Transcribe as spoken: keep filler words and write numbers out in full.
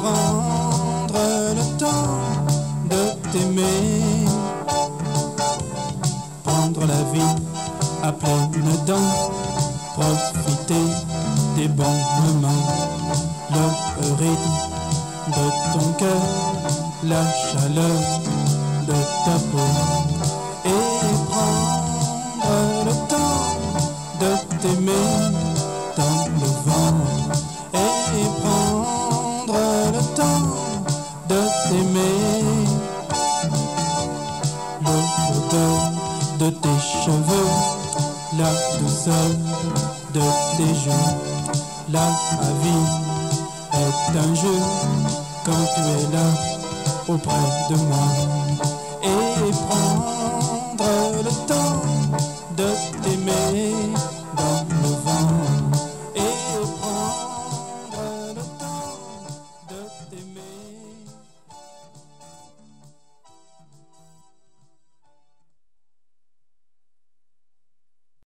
prendre le temps de t'aimer, prendre la vie à pleines dents, profiter des bons moments, le rythme de ton cœur, la chaleur de ta peau, et prendre le temps de t'aimer dans le vent, et prendre le temps de t'aimer, l'odeur de tes cheveux, la douceur de tes joues, la vie est un jeu quand tu es là auprès de moi, et prends